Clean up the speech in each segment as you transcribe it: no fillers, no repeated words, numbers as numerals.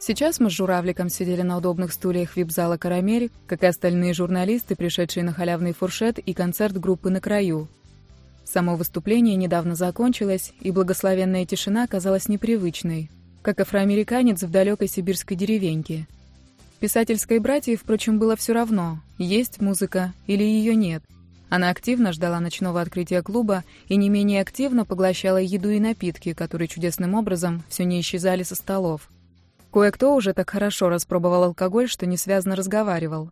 Сейчас мы с Журавликом сидели на удобных стульях вип-зала «Карамель», как и остальные журналисты, пришедшие на халявный фуршет и концерт группы «На краю». Само выступление недавно закончилось, и благословенная тишина казалась непривычной, как афроамериканец в далекой сибирской деревеньке. Писательской братье, впрочем, было все равно, есть музыка или ее нет. Она активно ждала ночного открытия клуба и не менее активно поглощала еду и напитки, которые чудесным образом все не исчезали со столов. Кое-кто уже так хорошо распробовал алкоголь, что несвязно разговаривал.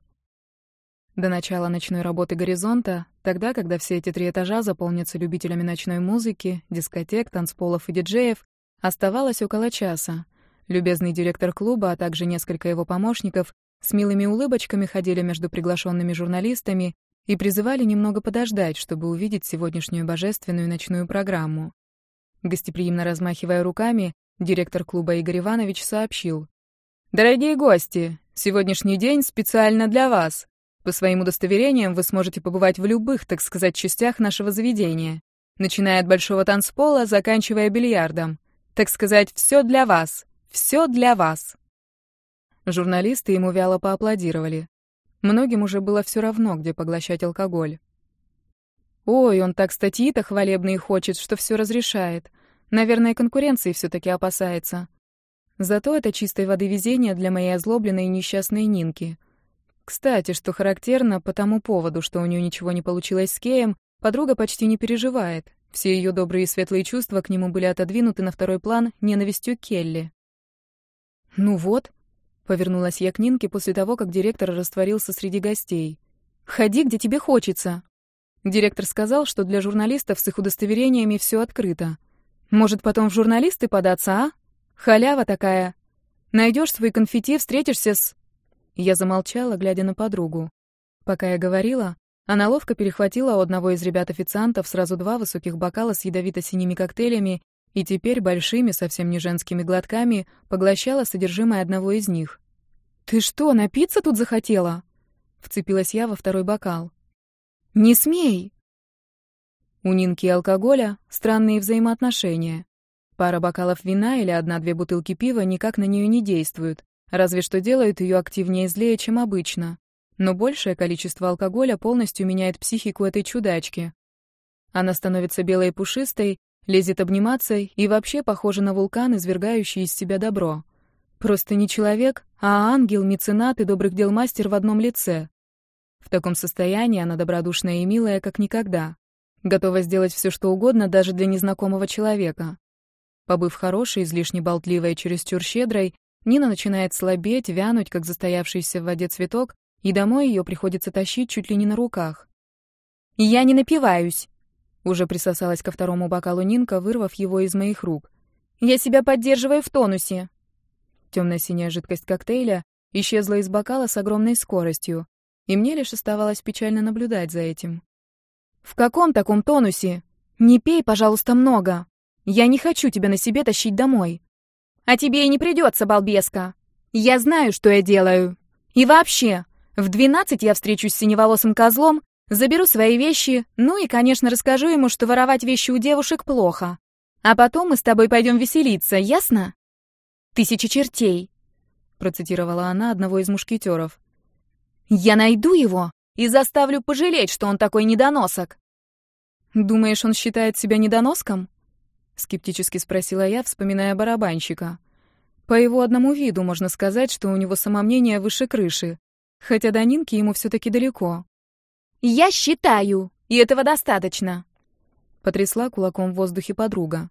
До начала ночной работы «Горизонта», тогда, когда все эти 3 этажа заполнятся любителями ночной музыки, дискотек, танцполов и диджеев, оставалось около часа. Любезный директор клуба, а также несколько его помощников с милыми улыбочками ходили между приглашенными журналистами и призывали немного подождать, чтобы увидеть сегодняшнюю божественную ночную программу. Гостеприимно размахивая руками, директор клуба Игорь Иванович сообщил: «Дорогие гости, сегодняшний день специально для вас. По своим удостоверениям вы сможете побывать в любых, так сказать, частях нашего заведения, начиная от большого танцпола, заканчивая бильярдом. Так сказать, все для вас. Все для вас». Журналисты ему вяло поаплодировали. Многим уже было все равно, где поглощать алкоголь. «Ой, он так статьи-то хвалебные хочет, что все разрешает. Наверное, конкуренции все-таки опасается. Зато это чистой воды везение для моей озлобленной и несчастной Нинки. Кстати, что характерно, по тому поводу, что у нее ничего не получилось с Кеем, подруга почти не переживает. Все ее добрые и светлые чувства к нему были отодвинуты на второй план ненавистью к Келли. «Ну вот», — повернулась я к Нинке после того, как директор растворился среди гостей. «Ходи, где тебе хочется». Директор сказал, что для журналистов с их удостоверениями все открыто. Может, потом в журналисты податься, а? Халява такая. Найдешь свой конфетти, встретишься с...» Я замолчала, глядя на подругу. Пока я говорила, она ловко перехватила у одного из ребят-официантов сразу 2 высоких бокала с ядовито-синими коктейлями и теперь большими, совсем не женскими глотками поглощала содержимое одного из них. «Ты что, напиться тут захотела?» Вцепилась я во второй бокал. «Не смей!» У Нинки и алкоголя странные взаимоотношения. Пара бокалов вина или 1-2 бутылки пива никак на нее не действуют, разве что делают ее активнее и злее, чем обычно. Но большее количество алкоголя полностью меняет психику этой чудачки. Она становится белой и пушистой, лезет обниматься и вообще похожа на вулкан, извергающий из себя добро. Просто не человек, а ангел, меценат и добрых дел мастер в одном лице. В таком состоянии она добродушная и милая, как никогда. Готова сделать все, что угодно, даже для незнакомого человека. Побыв хорошей, излишне болтливой и чересчур щедрой, Нина начинает слабеть, вянуть, как застоявшийся в воде цветок, и домой ее приходится тащить чуть ли не на руках. «Я не напиваюсь!» Уже присосалась ко второму бокалу Нинка, вырвав его из моих рук. «Я себя поддерживаю в тонусе!» Темно-синяя жидкость коктейля исчезла из бокала с огромной скоростью, и мне лишь оставалось печально наблюдать за этим. «В каком таком тонусе? Не пей, пожалуйста, много. Я не хочу тебя на себе тащить домой. А тебе и не придется, балбеска. Я знаю, что я делаю. И вообще, в 12 я встречусь с синеволосым козлом, заберу свои вещи, ну и, конечно, расскажу ему, что воровать вещи у девушек плохо. А потом мы с тобой пойдем веселиться, ясно? 1000 чертей», — процитировала она одного из мушкетеров. «Я найду его и заставлю пожалеть, что он такой недоносок». «Думаешь, он считает себя недоноском?» — скептически спросила я, вспоминая барабанщика. По его одному виду можно сказать, что у него самомнение выше крыши, хотя до Нинки ему все-таки далеко. «Я считаю, и этого достаточно», — потрясла кулаком в воздухе подруга.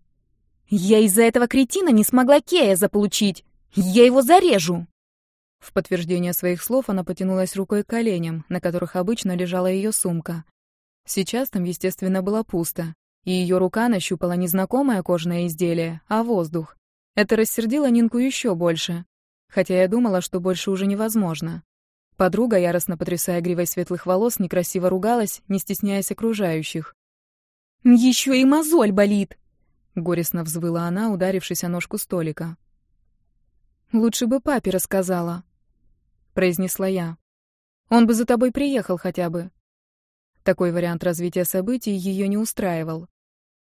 «Я из-за этого кретина не смогла Кея заполучить. Я его зарежу!» В подтверждение своих слов она потянулась рукой к коленям, на которых обычно лежала ее сумка. Сейчас там, естественно, было пусто, и ее рука нащупала не знакомое кожаное изделие, а воздух. Это рассердило Нинку еще больше, хотя я думала, что больше уже невозможно. Подруга, яростно потрясая гривой светлых волос, некрасиво ругалась, не стесняясь окружающих. «Еще и мозоль болит!» — горестно взвыла она, ударившись о ножку столика. «Лучше бы папе рассказала», — произнесла я. «Он бы за тобой приехал хотя бы». Такой вариант развития событий ее не устраивал.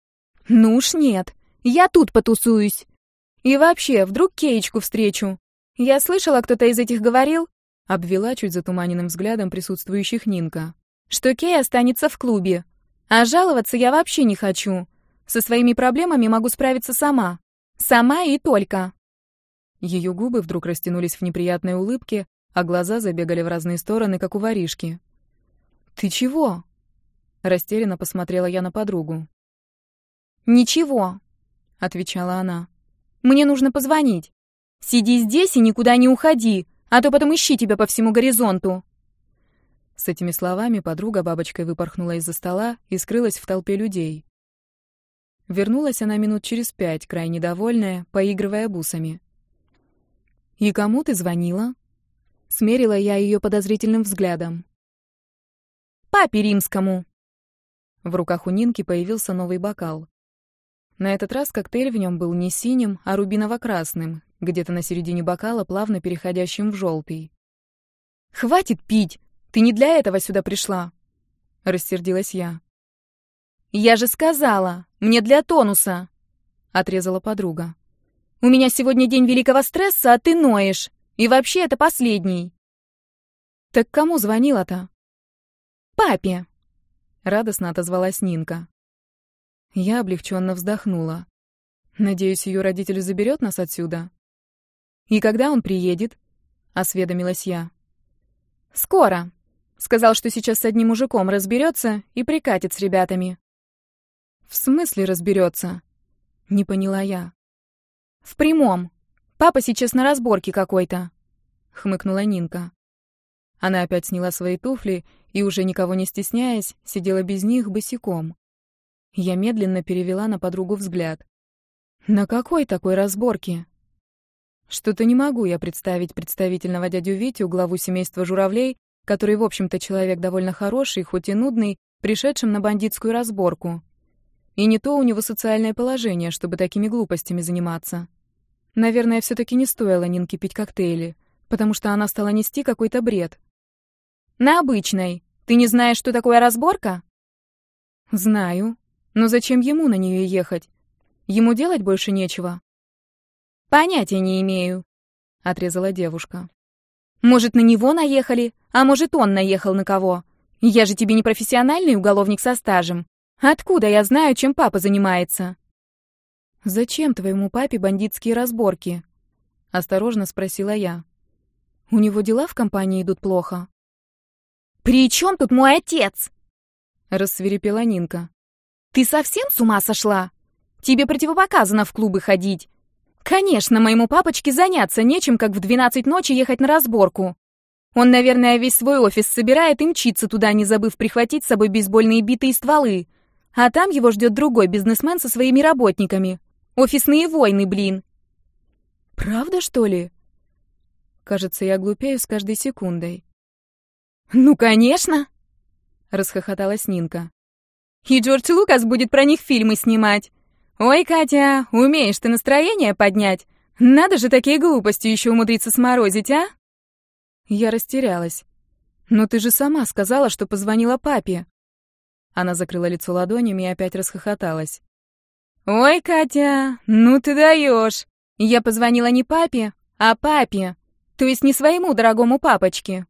«Ну уж нет, я тут потусуюсь. И вообще, вдруг Кеечку встречу. «Я слышала, кто-то из этих говорил», — обвела чуть затуманенным взглядом присутствующих Нинка, «что Кей останется в клубе. А жаловаться я вообще не хочу. Со своими проблемами могу справиться сама. Сама и только». Ее губы вдруг растянулись в неприятной улыбке, а глаза забегали в разные стороны, как у воришки. «Ты чего?» — растерянно посмотрела я на подругу. «Ничего», — отвечала она. «Мне нужно позвонить. Сиди здесь и никуда не уходи, а то потом ищи тебя по всему горизонту». С этими словами подруга бабочкой выпорхнула из-за стола и скрылась в толпе людей. Вернулась она минут через 5, крайне довольная, поигрывая бусами. «И кому ты звонила?» Смерила я ее подозрительным взглядом. «Папе римскому». В руках у Нинки появился новый бокал. На этот раз коктейль в нем был не синим, а рубиново-красным, где-то на середине бокала, плавно переходящим в желтый. «Хватит пить! Ты не для этого сюда пришла!» — рассердилась я. «Я же сказала, мне для тонуса!» — отрезала подруга. «У меня сегодня день великого стресса, а ты ноешь. И вообще это последний». «Так кому звонила-то?» «Папе», — радостно отозвалась Нинка. Я облегченно вздохнула. Надеюсь, ее родитель заберет нас отсюда. «И когда он приедет?» — осведомилась я. «Скоро», — сказал, что сейчас с одним мужиком разберется и прикатит с ребятами. «В смысле разберется?» — не поняла я. «В прямом. Папа сейчас на разборке какой-то», — хмыкнула Нинка. Она опять сняла свои туфли и, уже никого не стесняясь, сидела без них босиком. Я медленно перевела на подругу взгляд. «На какой такой разборке?» Что-то не могу я представить представительного дядю Витю, главу семейства журавлей, который, в общем-то, человек довольно хороший, хоть и нудный, пришедшим на бандитскую разборку. И не то у него социальное положение, чтобы такими глупостями заниматься. Наверное, все-таки не стоило Нинке пить коктейли, потому что она стала нести какой-то бред. «На обычной. Ты не знаешь, что такое разборка?» «Знаю. Но зачем ему на нее ехать? Ему делать больше нечего». «Понятия не имею», — отрезала девушка. «Может, на него наехали, а может, он наехал на кого? Я же тебе не профессиональный уголовник со стажем. Откуда я знаю, чем папа занимается?» «Зачем твоему папе бандитские разборки?» — осторожно спросила я. «У него дела в компании идут плохо». «При чем тут мой отец?» — рассвирепела Нинка. «Ты совсем с ума сошла? Тебе противопоказано в клубы ходить. Конечно, моему папочке заняться нечем, как в 12 ночи ехать на разборку. Он, наверное, весь свой офис собирает и мчится туда, не забыв прихватить с собой бейсбольные биты и стволы. А там его ждет другой бизнесмен со своими работниками. Офисные войны, блин». «Правда, что ли?» Кажется, я глупею с каждой секундой. «Ну, конечно!» — расхохоталась Нинка. «И Джордж Лукас будет про них фильмы снимать. Ой, Катя, умеешь ты настроение поднять? Надо же такие глупости еще умудриться сморозить, а?» Я растерялась. «Но ты же сама сказала, что позвонила папе». Она закрыла лицо ладонями и опять расхохоталась. «Ой, Катя, ну ты даешь! Я позвонила не папе, а папе, то есть не своему дорогому папочке».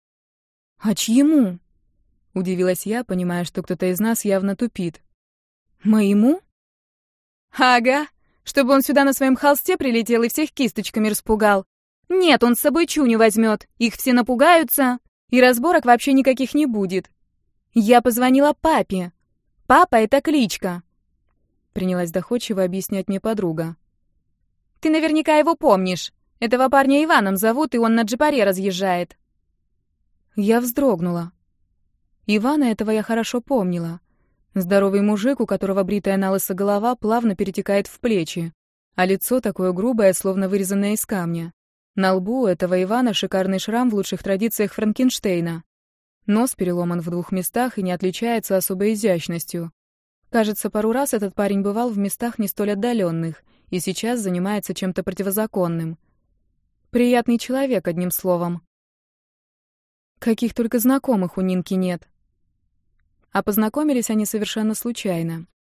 «А чьему?» — удивилась я, понимая, что кто-то из нас явно тупит. «Моему?» «Ага, чтобы он сюда на своем холсте прилетел и всех кисточками распугал. Нет, он с собой чуню возьмет, их все напугаются, и разборок вообще никаких не будет. Я позвонила папе. Папа — это кличка», — принялась доходчиво объяснять мне подруга. «Ты наверняка его помнишь. Этого парня Иваном зовут, и он на джипаре разъезжает». Я вздрогнула. Ивана этого я хорошо помнила. Здоровый мужик, у которого бритая налысо голова плавно перетекает в плечи, а лицо такое грубое, словно вырезанное из камня. На лбу у этого Ивана шикарный шрам в лучших традициях Франкенштейна. Нос переломан в 2 местах и не отличается особой изящностью. Кажется, пару раз этот парень бывал в местах не столь отдаленных и сейчас занимается чем-то противозаконным. Приятный человек, одним словом. Каких только знакомых у Нинки нет. А познакомились они совершенно случайно.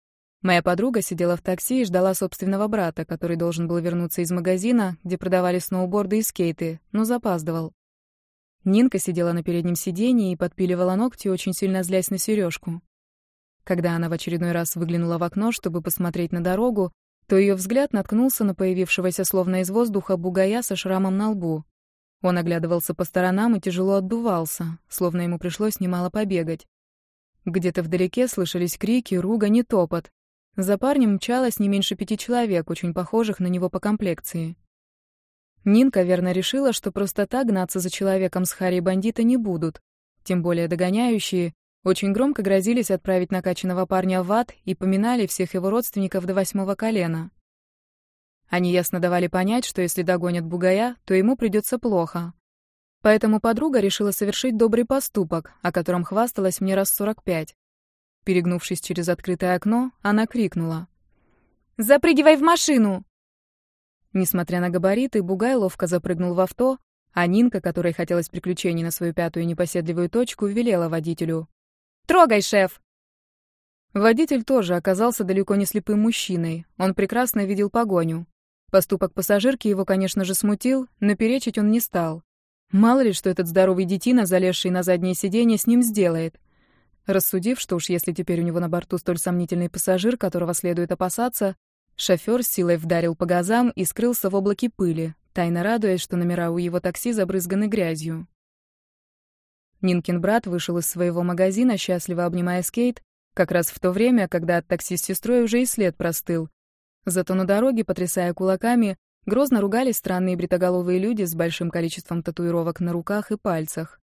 Моя подруга сидела в такси и ждала собственного брата, который должен был вернуться из магазина, где продавали сноуборды и скейты, но запаздывал. Нинка сидела на переднем сиденье и подпиливала ногти, очень сильно злясь на Сережку. Когда она в очередной раз выглянула в окно, чтобы посмотреть на дорогу, то ее взгляд наткнулся на появившегося словно из воздуха бугая со шрамом на лбу. Он оглядывался по сторонам и тяжело отдувался, словно ему пришлось немало побегать. Где-то вдалеке слышались крики, ругань и топот. За парнем мчалось не меньше 5 человек, очень похожих на него по комплекции. Нинка верно решила, что просто так гнаться за человеком с Харри бандита не будут. Тем более догоняющие очень громко грозились отправить накачанного парня в ад и поминали всех его родственников до 8-го колена. Они ясно давали понять, что если догонят бугая, то ему придется плохо. Поэтому подруга решила совершить добрый поступок, о котором хвасталась мне раз 45. Перегнувшись через открытое окно, она крикнула: «Запрыгивай в машину!» Несмотря на габариты, бугай ловко запрыгнул в авто, а Нинка, которой хотелось приключений на свою 5-ю непоседливую точку, велела водителю: «Трогай, шеф!» Водитель тоже оказался далеко не слепым мужчиной. Он прекрасно видел погоню. Поступок пассажирки его, конечно же, смутил, но перечить он не стал. Мало ли, что этот здоровый детина, залезший на заднее сиденье, с ним сделает. Рассудив, что уж если теперь у него на борту столь сомнительный пассажир, которого следует опасаться, шофёр с силой вдарил по газам и скрылся в облаке пыли, тайно радуясь, что номера у его такси забрызганы грязью. Нинкин брат вышел из своего магазина, счастливо обнимая скейт, как раз в то время, когда от такси с сестрой уже и след простыл. Зато на дороге, потрясая кулаками, грозно ругались странные бритоголовые люди с большим количеством татуировок на руках и пальцах.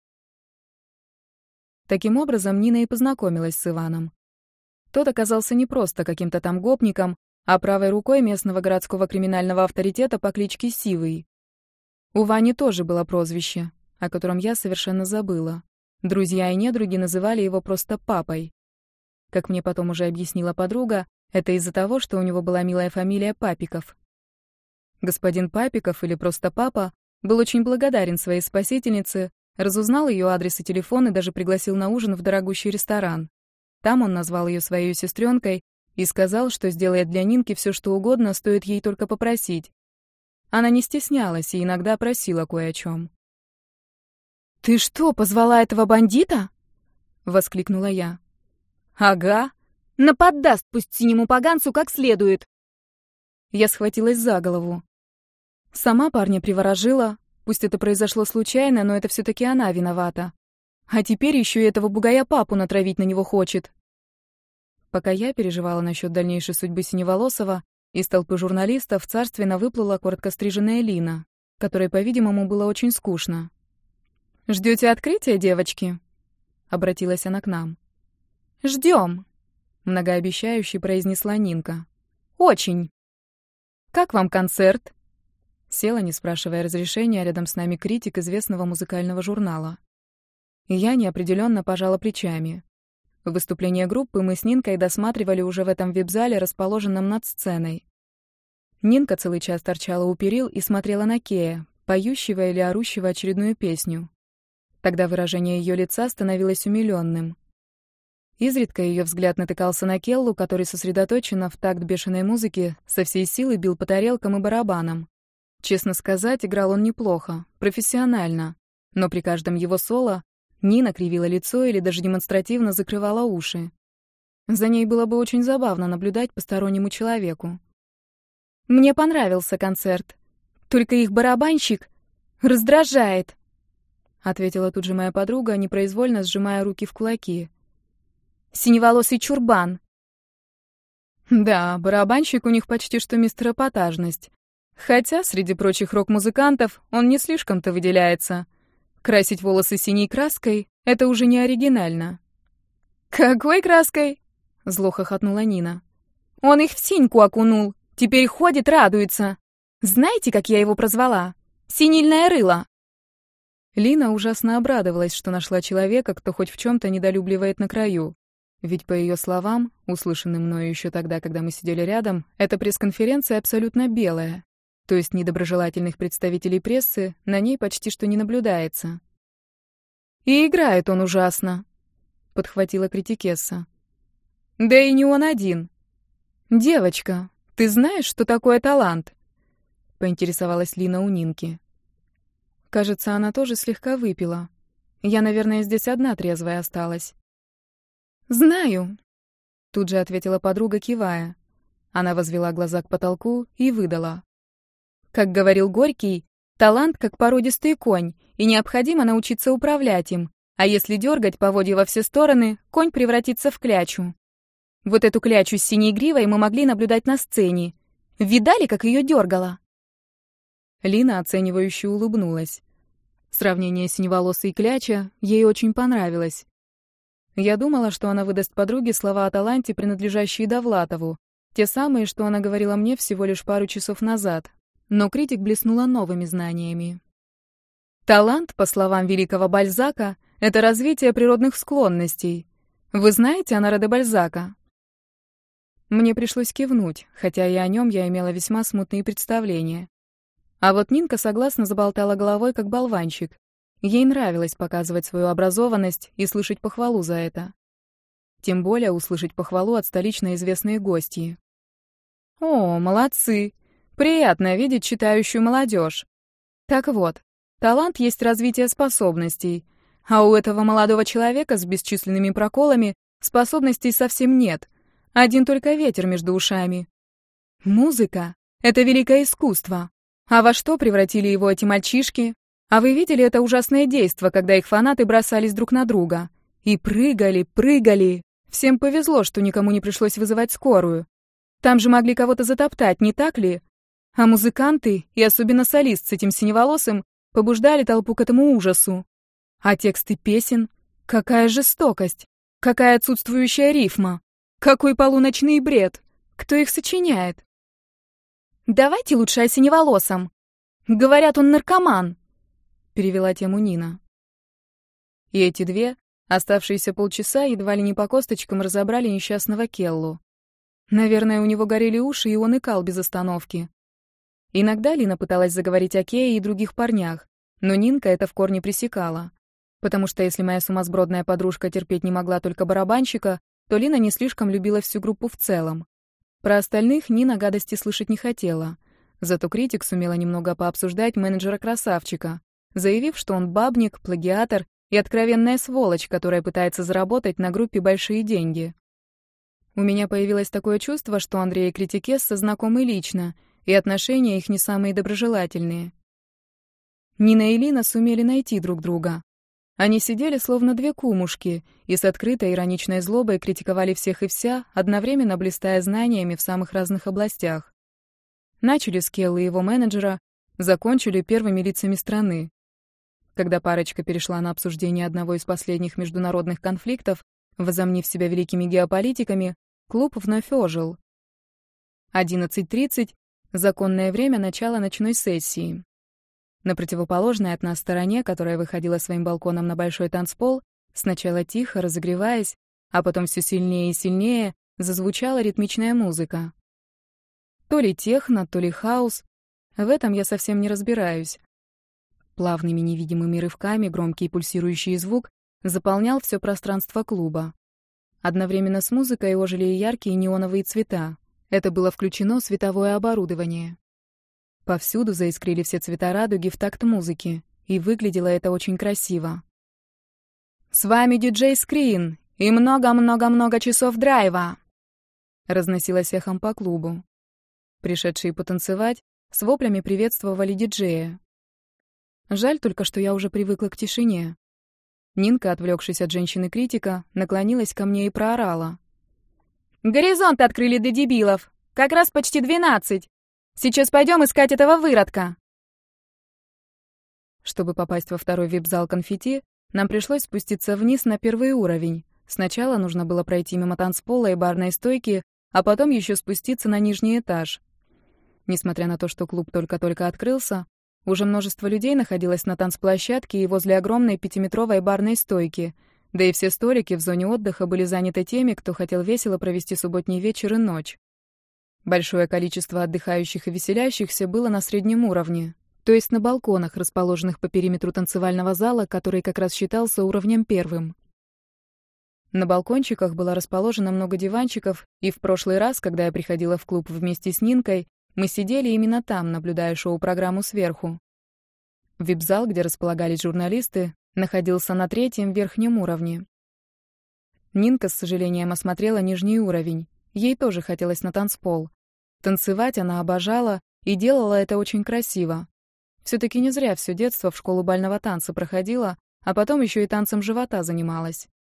Таким образом, Нина и познакомилась с Иваном. Тот оказался не просто каким-то там гопником, а правой рукой местного городского криминального авторитета по кличке Сивый. У Вани тоже было прозвище, о котором я совершенно забыла. Друзья и недруги называли его просто папой. Как мне потом уже объяснила подруга, это из-за того, что у него была милая фамилия Папиков. Господин Папиков, или просто папа, был очень благодарен своей спасительнице, разузнал ее адрес и телефон и даже пригласил на ужин в дорогущий ресторан. Там он назвал ее своей сестренкой и сказал, что сделает для Нинки все, что угодно, стоит ей только попросить. Она не стеснялась и иногда просила кое о чем. «Ты что, позвала этого бандита?» — воскликнула я. «Ага. Наподдаст пусть синему поганцу как следует». Я схватилась за голову. Сама парня приворожила. Пусть это произошло случайно, но это все-таки она виновата. А теперь еще и этого бугая папу натравить на него хочет. Пока я переживала насчет дальнейшей судьбы Синеволосова, из толпы журналистов царственно выплыла короткостриженная Лина, которой, по-видимому, было очень скучно. «Ждете открытия, девочки?» — обратилась она к нам. «Ждем», — многообещающе произнесла Нинка. «Очень». «Как вам концерт?» Села, не спрашивая разрешения, рядом с нами критик известного музыкального журнала. Я неопределенно пожала плечами. Выступление группы мы с Нинкой досматривали уже в этом вип-зале, расположенном над сценой. Нинка целый час торчала у перил и смотрела на Кея, поющего или орущего очередную песню. Тогда выражение ее лица становилось умилённым. Изредка ее взгляд натыкался на Келлу, который сосредоточенно в такт бешеной музыки со всей силы бил по тарелкам и барабанам. Честно сказать, играл он неплохо, профессионально, но при каждом его соло Нина кривила лицо или даже демонстративно закрывала уши. За ней было бы очень забавно наблюдать постороннему человеку. «Мне понравился концерт, только их барабанщик раздражает», — ответила тут же моя подруга, непроизвольно сжимая руки в кулаки. «Синеволосый чурбан». Да, барабанщик у них почти что мистер эпатажность. Хотя, среди прочих рок-музыкантов, он не слишком-то выделяется. Красить волосы синей краской — это уже не оригинально. «Какой краской?» — зло хохотнула Нина. «Он их в синьку окунул, теперь ходит, радуется. Знаете, как я его прозвала? Синильное рыло». Лина ужасно обрадовалась, что нашла человека, кто хоть в чем-то недолюбливает на краю. Ведь, по ее словам, услышанным мною еще тогда, когда мы сидели рядом, эта пресс-конференция абсолютно белая. То есть недоброжелательных представителей прессы на ней почти что не наблюдается. «И играет он ужасно», — подхватила критикесса. «Да и не он один». «Девочка, ты знаешь, что такое талант?» — поинтересовалась Лина у Нинки. Кажется, она тоже слегка выпила. Я, наверное, здесь одна трезвая осталась. «Знаю», — тут же ответила подруга, кивая. Она возвела глаза к потолку и выдала. «Как говорил Горький, талант как породистый конь, и необходимо научиться управлять им, а если дергать поводья во все стороны, конь превратится в клячу. Вот эту клячу с синей гривой мы могли наблюдать на сцене. Видали, как ее дергала?» Лина оценивающе улыбнулась. Сравнение синеволосой и кляча ей очень понравилось. Я думала, что она выдаст подруге слова о таланте, принадлежащие Довлатову, те самые, что она говорила мне всего лишь пару часов назад. Но критик блеснула новыми знаниями. Талант, по словам великого Бальзака, это развитие природных склонностей. Вы знаете Оноре де Бальзака? Мне пришлось кивнуть, хотя и о нем я имела весьма смутные представления. А вот Нинка согласно заболтала головой, как болванчик. Ей нравилось показывать свою образованность и слышать похвалу за это. Тем более услышать похвалу от столично известной гостьи. «О, молодцы! Приятно видеть читающую молодежь. Так вот, талант есть развитие способностей, а у этого молодого человека с бесчисленными проколами способностей совсем нет. Один только ветер между ушами. Музыка — это великое искусство. А во что превратили его эти мальчишки? А вы видели это ужасное действо, когда их фанаты бросались друг на друга? И прыгали, прыгали. Всем повезло, что никому не пришлось вызывать скорую. Там же могли кого-то затоптать, не так ли? А музыканты, и особенно солист с этим синеволосым, побуждали толпу к этому ужасу. А тексты песен? Какая жестокость! Какая отсутствующая рифма! Какой полуночный бред! Кто их сочиняет? «Давайте лучше о синеволосом. Говорят, он наркоман», — перевела тему Нина. И эти две, оставшиеся полчаса, едва ли не по косточкам разобрали несчастного Келлу. Наверное, у него горели уши, и он икал без остановки. Иногда Лина пыталась заговорить о Кее и других парнях, но Нинка это в корне пресекала. Потому что если моя сумасбродная подружка терпеть не могла только барабанщика, то Лина не слишком любила всю группу в целом. Про остальных Нина гадости слышать не хотела. Зато критик сумела немного пообсуждать менеджера-красавчика, заявив, что он бабник, плагиатор и откровенная сволочь, которая пытается заработать на группе большие деньги. У меня появилось такое чувство, что Андрей и Критикесса знакомы лично, и отношения их не самые доброжелательные. Нина и Лина сумели найти друг друга. Они сидели словно две кумушки и с открытой ироничной злобой критиковали всех и вся, одновременно блистая знаниями в самых разных областях. Начали с Келлы и его менеджера, закончили первыми лицами страны. Когда парочка перешла на обсуждение одного из последних международных конфликтов, возомнив себя великими геополитиками, клуб вновь ожил. 11:30 — законное время начала ночной сессии. На противоположной от нас стороне, которая выходила своим балконом на большой танцпол, сначала тихо, разогреваясь, а потом все сильнее и сильнее, зазвучала ритмичная музыка. То ли техно, то ли хаус. В этом я совсем не разбираюсь. Плавными невидимыми рывками громкий пульсирующий звук заполнял все пространство клуба. Одновременно с музыкой ожили и яркие неоновые цвета. Это было включено световое оборудование. Повсюду заискрили все цвета радуги в такт музыки, и выглядело это очень красиво. «С вами диджей Скрин и много-много-много часов драйва!» разносилось эхом по клубу. Пришедшие потанцевать с воплями приветствовали диджея. Жаль только, что я уже привыкла к тишине. Нинка, отвлекшись от женщины-критика, наклонилась ко мне и проорала. «Горизонт открыли для дебилов! Как раз почти 12! Сейчас пойдем искать этого выродка!» Чтобы попасть во второй вип-зал конфетти, нам пришлось спуститься вниз на первый уровень. Сначала нужно было пройти мимо танцпола и барной стойки, а потом еще спуститься на нижний этаж. Несмотря на то, что клуб только-только открылся, уже множество людей находилось на танцплощадке и возле огромной 5-метровой барной стойки, да и все столики в зоне отдыха были заняты теми, кто хотел весело провести субботний вечер и ночь. Большое количество отдыхающих и веселящихся было на среднем уровне, то есть на балконах, расположенных по периметру танцевального зала, который как раз считался уровнем первым. На балкончиках было расположено много диванчиков, и в прошлый раз, когда я приходила в клуб вместе с Нинкой, мы сидели именно там, наблюдая шоу-программу сверху. Вип-зал, где располагались журналисты, находился на 3-м верхнем уровне. Нинка с сожалением осмотрела нижний уровень. Ей тоже хотелось на танцпол. Танцевать она обожала и делала это очень красиво. Все-таки не зря все детство в школу бального танца проходила, а потом еще и танцем живота занималась.